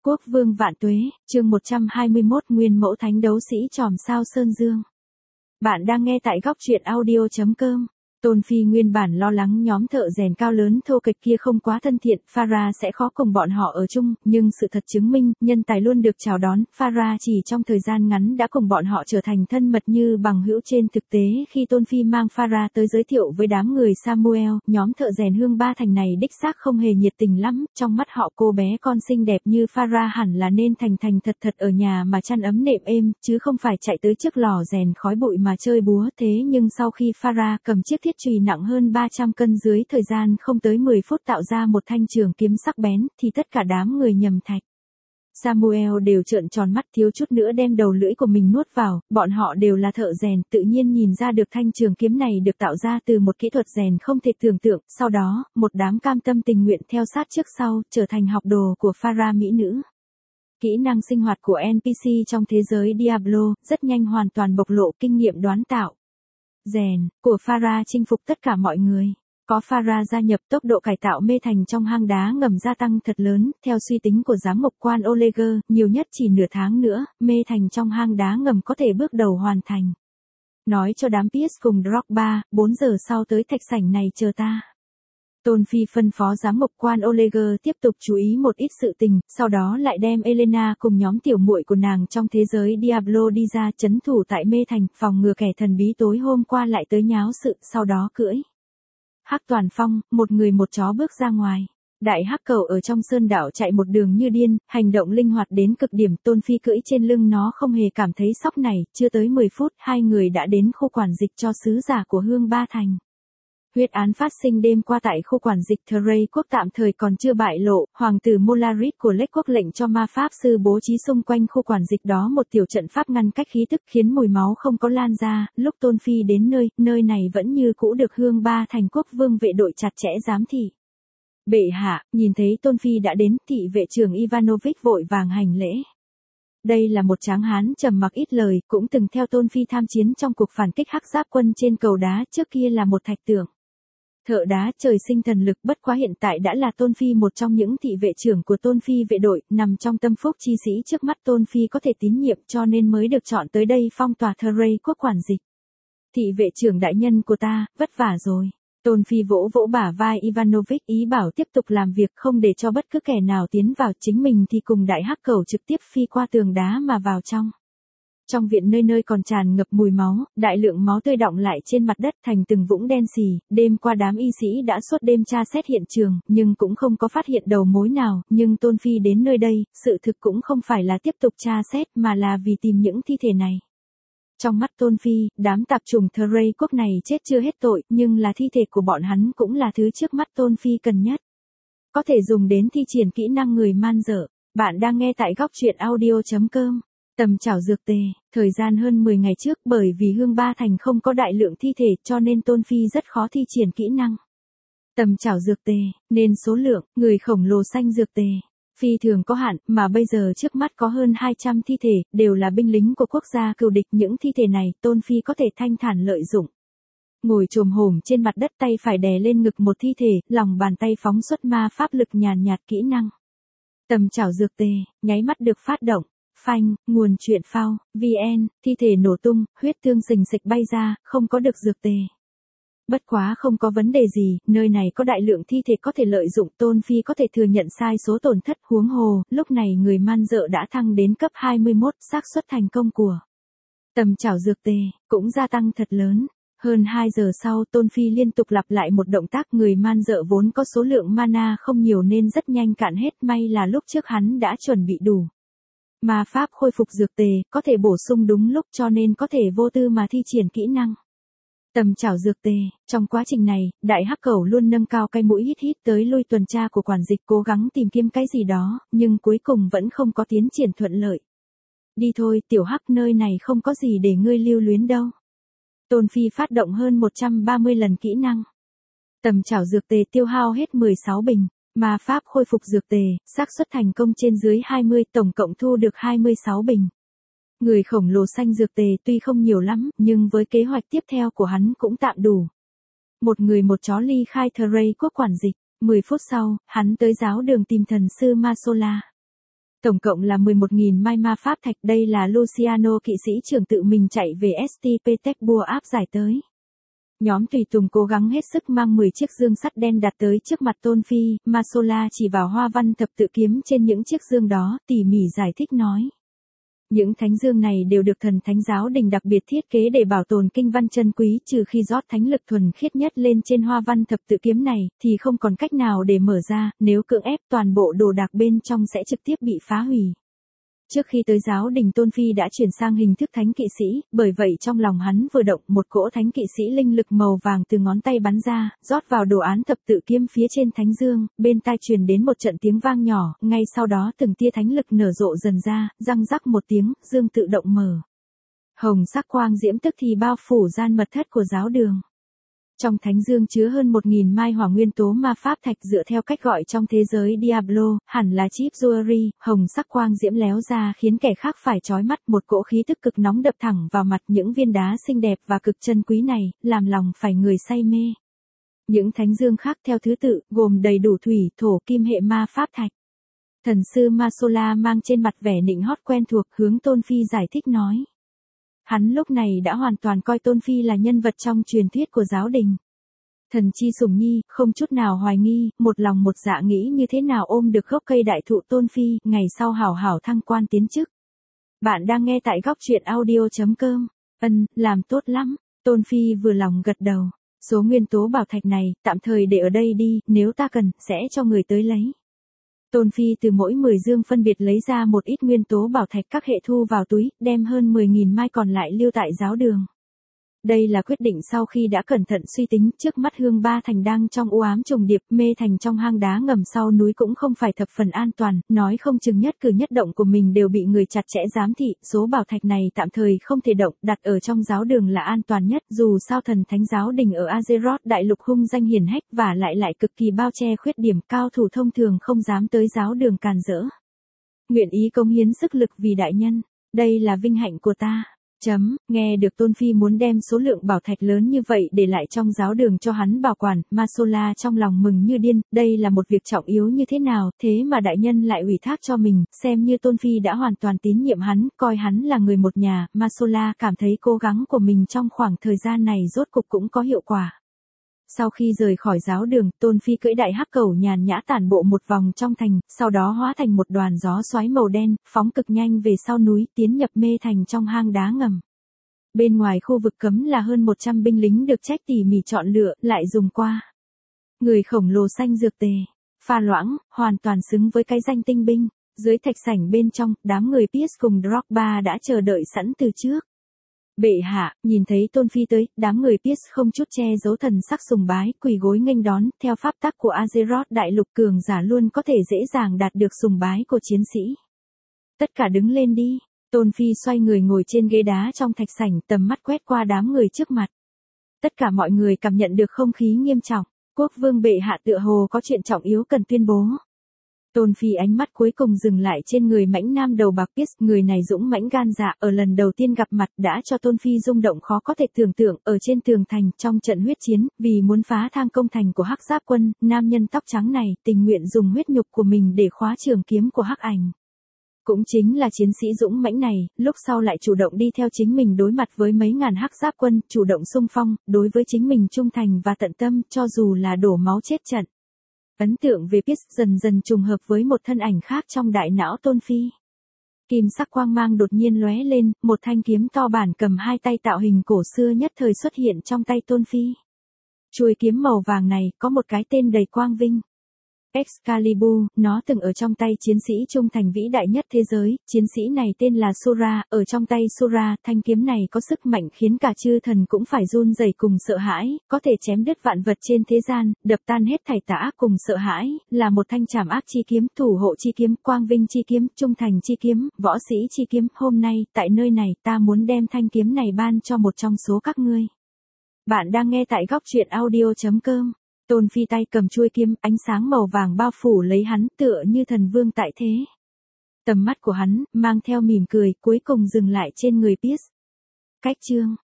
Quốc vương vạn tuế, chương 121 Nguyên mẫu thánh đấu sĩ chòm sao Sơn Dương. Bạn đang nghe tại góc truyện audio.com. Tôn Phi nguyên bản lo lắng nhóm thợ rèn cao lớn thô kệch kia không quá thân thiện, Farah sẽ khó cùng bọn họ ở chung, nhưng sự thật chứng minh, nhân tài luôn được chào đón, Farah chỉ trong thời gian ngắn đã cùng bọn họ trở thành thân mật như bằng hữu. Trên thực tế, khi Tôn Phi mang Farah tới giới thiệu với đám người Samuel, nhóm thợ rèn Hương Ba Thành này đích xác không hề nhiệt tình lắm, trong mắt họ cô bé con xinh đẹp như Farah hẳn là nên thành thành thật thật ở nhà mà chăn ấm nệm êm, chứ không phải chạy tới trước lò rèn khói bụi mà chơi búa. Thế nhưng sau khi Farah cầm chiếc thiết chùy nặng hơn 300 cân dưới thời gian không tới 10 phút tạo ra một thanh trường kiếm sắc bén, thì tất cả đám người nhầm thạch. Samuel đều trợn tròn mắt thiếu chút nữa đem đầu lưỡi của mình nuốt vào, bọn họ đều là thợ rèn, tự nhiên nhìn ra được thanh trường kiếm này được tạo ra từ một kỹ thuật rèn không thể tưởng tượng. Sau đó, một đám cam tâm tình nguyện theo sát trước sau, trở thành học đồ của Farah mỹ nữ. Kỹ năng sinh hoạt của NPC trong thế giới Diablo rất nhanh hoàn toàn bộc lộ kinh nghiệm đoán tạo rèn của Farah chinh phục tất cả mọi người. Có Farah gia nhập, tốc độ cải tạo mê thành trong hang đá ngầm gia tăng thật lớn, theo suy tính của giám mục quan Oleger, nhiều nhất chỉ nửa tháng nữa, mê thành trong hang đá ngầm có thể bước đầu hoàn thành. Nói cho đám Pierce cùng Drogba, 4 giờ sau tới thạch sảnh này chờ ta. Tôn Phi phân phó giám mục quan Oleger tiếp tục chú ý một ít sự tình, sau đó lại đem Elena cùng nhóm tiểu muội của nàng trong thế giới Diablo đi ra trấn thủ tại mê thành, phòng ngừa kẻ thần bí tối hôm qua lại tới nháo sự, sau đó cưỡi Hắc Toàn Phong, một người một chó bước ra ngoài. Đại hắc cầu ở trong sơn đảo chạy một đường như điên, hành động linh hoạt đến cực điểm. Tôn Phi cưỡi trên lưng nó không hề cảm thấy sóc này, chưa tới 10 phút, hai người đã đến khu quản dịch cho sứ giả của Hương Ba Thành. Huyết án phát sinh đêm qua tại khu quản dịch Thray quốc tạm thời còn chưa bại lộ, hoàng tử Molarit của Lake quốc lệnh cho ma pháp sư bố trí xung quanh khu quản dịch đó một tiểu trận pháp ngăn cách khí tức khiến mùi máu không có lan ra. Lúc Tôn Phi đến nơi này vẫn như cũ được Hương Ba Thành quốc vương vệ đội chặt chẽ giám thị. Bệ hạ, nhìn thấy Tôn Phi đã đến, thị vệ trưởng Ivanovich vội vàng hành lễ. Đây là một tráng hán trầm mặc ít lời, cũng từng theo Tôn Phi tham chiến trong cuộc phản kích Hắc Giáp quân trên cầu đá, trước kia là một thạch tượng thợ đá trời sinh thần lực, bất quá hiện tại đã là Tôn Phi một trong những thị vệ trưởng của Tôn Phi vệ đội, nằm trong tâm phúc chi sĩ trước mắt Tôn Phi có thể tín nhiệm cho nên mới được chọn tới đây phong tỏa Thray quốc quản dịch. Thị vệ trưởng đại nhân của ta, vất vả rồi. Tôn Phi vỗ vỗ bả vai Ivanovich, ý bảo tiếp tục làm việc không để cho bất cứ kẻ nào tiến vào, chính mình thì cùng đại hắc cầu trực tiếp phi qua tường đá mà vào trong. Trong viện nơi nơi còn tràn ngập mùi máu, đại lượng máu tươi đọng lại trên mặt đất thành từng vũng đen xì. Đêm qua đám y sĩ đã suốt đêm tra xét hiện trường, nhưng cũng không có phát hiện đầu mối nào. Nhưng Tôn Phi đến nơi đây, sự thực cũng không phải là tiếp tục tra xét mà là vì tìm những thi thể này. Trong mắt Tôn Phi, đám tạp chủng Thray quốc này chết chưa hết tội, nhưng là thi thể của bọn hắn cũng là thứ trước mắt Tôn Phi cần nhất. Có thể dùng đến thi triển kỹ năng người man dợ. Bạn đang nghe tại góc truyện audio.com. Tầm chảo dược tề, thời gian hơn 10 ngày trước bởi vì Hương Ba Thành không có đại lượng thi thể cho nên Tôn Phi rất khó thi triển kỹ năng tầm chảo dược tề, nên số lượng người khổng lồ xanh dược tề phi thường có hạn, mà bây giờ trước mắt có hơn 200 thi thể, đều là binh lính của quốc gia cừu địch. Những thi thể này Tôn Phi có thể thanh thản lợi dụng. Ngồi chồm hổm trên mặt đất, tay phải đè lên ngực một thi thể, lòng bàn tay phóng xuất ma pháp lực nhàn nhạt kỹ năng tầm chảo dược tề, nháy mắt được phát động. Phanh, nguồn truyện phao, VN, thi thể nổ tung, huyết tương rình rịch bay ra, không có được dược tề. Bất quá không có vấn đề gì, nơi này có đại lượng thi thể có thể lợi dụng, Tôn Phi có thể thừa nhận sai số tổn thất. Huống hồ, lúc này người man dợ đã thăng đến cấp 21, xác suất thành công của tầm chảo dược tề cũng gia tăng thật lớn. Hơn 2 giờ sau, Tôn Phi liên tục lặp lại một động tác. Người man dợ vốn có số lượng mana không nhiều nên rất nhanh cạn hết, may là lúc trước hắn đã chuẩn bị đủ ma pháp khôi phục dược tề, có thể bổ sung đúng lúc cho nên có thể vô tư mà thi triển kỹ năng tầm chảo dược tề. Trong quá trình này, đại hắc cầu luôn nâng cao cái mũi hít hít tới lui tuần tra của quản dịch, cố gắng tìm kiếm cái gì đó, nhưng cuối cùng vẫn không có tiến triển thuận lợi. Đi thôi tiểu hắc, nơi này không có gì để ngươi lưu luyến đâu. Tôn Phi phát động hơn 130 lần kỹ năng tầm chảo dược tề, tiêu hao hết 16 bình ma pháp khôi phục dược tề, xác suất thành công trên dưới 20, tổng cộng thu được 26 bình. Người khổng lồ xanh dược tề tuy không nhiều lắm, nhưng với kế hoạch tiếp theo của hắn cũng tạm đủ. Một người một chó ly khai Thray quốc quản dịch, 10 phút sau, hắn tới giáo đường tìm thần sư Masola. Tổng cộng là 11.000 mai ma pháp thạch, đây là Luciano kỵ sĩ trưởng tự mình chạy về St. Petersburg áp giải tới. Nhóm tùy tùng cố gắng hết sức mang 10 chiếc dương sắt đen đặt tới trước mặt Tôn Phi, Masola chỉ vào hoa văn thập tự kiếm trên những chiếc dương đó, tỉ mỉ giải thích nói. Những thánh dương này đều được thần thánh giáo đình đặc biệt thiết kế để bảo tồn kinh văn chân quý, trừ khi rót thánh lực thuần khiết nhất lên trên hoa văn thập tự kiếm này, thì không còn cách nào để mở ra, nếu cưỡng ép toàn bộ đồ đạc bên trong sẽ trực tiếp bị phá hủy. Trước khi tới giáo đình, Tôn Phi đã chuyển sang hình thức thánh kỵ sĩ, bởi vậy trong lòng hắn vừa động, một cỗ thánh kỵ sĩ linh lực màu vàng từ ngón tay bắn ra, rót vào đồ án thập tự kiếm phía trên thánh dương, bên tai truyền đến một trận tiếng vang nhỏ, ngay sau đó từng tia thánh lực nở rộ dần ra, răng rắc một tiếng, dương tự động mở. Hồng sắc quang diễm tức thì bao phủ gian mật thất của giáo đường. Trong thánh dương chứa hơn 1.000 mai hỏa nguyên tố ma pháp thạch, dựa theo cách gọi trong thế giới Diablo, hẳn là chip jewelry, hồng sắc quang diễm léo ra khiến kẻ khác phải chói mắt, một cỗ khí tức cực nóng đập thẳng vào mặt, những viên đá xinh đẹp và cực chân quý này, làm lòng phải người say mê. Những thánh dương khác theo thứ tự, gồm đầy đủ thủy, thổ, kim hệ ma pháp thạch. Thần sư Masola mang trên mặt vẻ nịnh hót quen thuộc, hướng Tôn Phi giải thích nói. Hắn lúc này đã hoàn toàn coi Tôn Phi là nhân vật trong truyền thuyết của giáo đình. Thần chi sủng nhi, không chút nào hoài nghi, một lòng một dạ nghĩ như thế nào ôm được gốc cây đại thụ Tôn Phi, ngày sau hảo hảo thăng quan tiến chức. Bạn đang nghe tại góc truyện audio.com. Làm tốt lắm. Tôn Phi vừa lòng gật đầu. Số nguyên tố bảo thạch này, tạm thời để ở đây đi, nếu ta cần, sẽ cho người tới lấy. Tôn Phi từ mỗi 10 dương phân biệt lấy ra một ít nguyên tố bảo thạch các hệ thu vào túi, đem hơn 10.000 mai còn lại lưu tại giáo đường. Đây là quyết định sau khi đã cẩn thận suy tính, trước mắt Hương Ba Thành đang trong u ám trùng điệp, Mê Thành trong hang đá ngầm sau núi cũng không phải thập phần an toàn, nói không chừng nhất cử nhất động của mình đều bị người chặt chẽ giám thị, số bảo thạch này tạm thời không thể động, đặt ở trong giáo đường là an toàn nhất, dù sao thần thánh giáo đình ở Azeroth đại lục hung danh hiển hách và lại cực kỳ bao che khuyết điểm, cao thủ thông thường không dám tới giáo đường càn rỡ. Nguyện ý cống hiến sức lực vì đại nhân, đây là vinh hạnh của ta. Nghe được Tôn Phi muốn đem số lượng bảo thạch lớn như vậy để lại trong giáo đường cho hắn bảo quản, Masola trong lòng mừng như điên, đây là một việc trọng yếu như thế nào, thế mà đại nhân lại ủy thác cho mình, xem như Tôn Phi đã hoàn toàn tín nhiệm hắn, coi hắn là người một nhà, Masola cảm thấy cố gắng của mình trong khoảng thời gian này rốt cục cũng có hiệu quả. Sau khi rời khỏi giáo đường, Tôn Phi cưỡi đại hắc cẩu nhàn nhã tản bộ một vòng trong thành, sau đó hóa thành một đoàn gió xoáy màu đen, phóng cực nhanh về sau núi, tiến nhập Mê Thành trong hang đá ngầm. Bên ngoài khu vực cấm là hơn 100 binh lính được trách tỉ mỉ chọn lựa, lại dùng qua. Người khổng lồ xanh dược tề, pha loãng, hoàn toàn xứng với cái danh tinh binh. Dưới thạch sảnh bên trong, đám người Pierce cùng Drogba đã chờ đợi sẵn từ trước. Bệ hạ, nhìn thấy Tôn Phi tới, đám người Pierce không chút che giấu thần sắc sùng bái, quỳ gối nghênh đón, theo pháp tắc của Azeroth đại lục cường giả luôn có thể dễ dàng đạt được sùng bái của chiến sĩ. Tất cả đứng lên đi. Tôn Phi xoay người ngồi trên ghế đá trong thạch sảnh, tầm mắt quét qua đám người trước mặt. Tất cả mọi người cảm nhận được không khí nghiêm trọng, quốc vương bệ hạ tựa hồ có chuyện trọng yếu cần tuyên bố. Tôn Phi ánh mắt cuối cùng dừng lại trên người mãnh nam đầu bạc Pierce, người này dũng mãnh gan dạ, ở lần đầu tiên gặp mặt đã cho Tôn Phi rung động khó có thể tưởng tượng, ở trên tường thành, trong trận huyết chiến, vì muốn phá thang công thành của Hắc Giáp quân, nam nhân tóc trắng này, tình nguyện dùng huyết nhục của mình để khóa trường kiếm của Hắc Ảnh. Cũng chính là chiến sĩ dũng mãnh này, lúc sau lại chủ động đi theo chính mình đối mặt với mấy ngàn Hắc Giáp quân, chủ động xung phong, đối với chính mình trung thành và tận tâm, cho dù là đổ máu chết trận. Ấn tượng về Pierce dần dần trùng hợp với một thân ảnh khác trong đại não Tôn Phi. Kim sắc quang mang đột nhiên lóe lên, một thanh kiếm to bản cầm hai tay tạo hình cổ xưa nhất thời xuất hiện trong tay Tôn Phi. Chuôi kiếm màu vàng này có một cái tên đầy quang vinh. Excalibur, nó từng ở trong tay chiến sĩ trung thành vĩ đại nhất thế giới, chiến sĩ này tên là Sura, ở trong tay Sura, thanh kiếm này có sức mạnh khiến cả chư thần cũng phải run rẩy cùng sợ hãi, có thể chém đứt vạn vật trên thế gian, đập tan hết thảy tà ác cùng sợ hãi, là một thanh trảm ác chi kiếm, thủ hộ chi kiếm, quang vinh chi kiếm, trung thành chi kiếm, võ sĩ chi kiếm, hôm nay, tại nơi này, ta muốn đem thanh kiếm này ban cho một trong số các ngươi. Bạn đang nghe tại góc truyện audio.com. Tôn Phi tay cầm chuôi kiếm, ánh sáng màu vàng bao phủ lấy hắn, tựa như thần vương tại thế. Tầm mắt của hắn, mang theo mỉm cười, cuối cùng dừng lại trên người Pierce. Cách chương.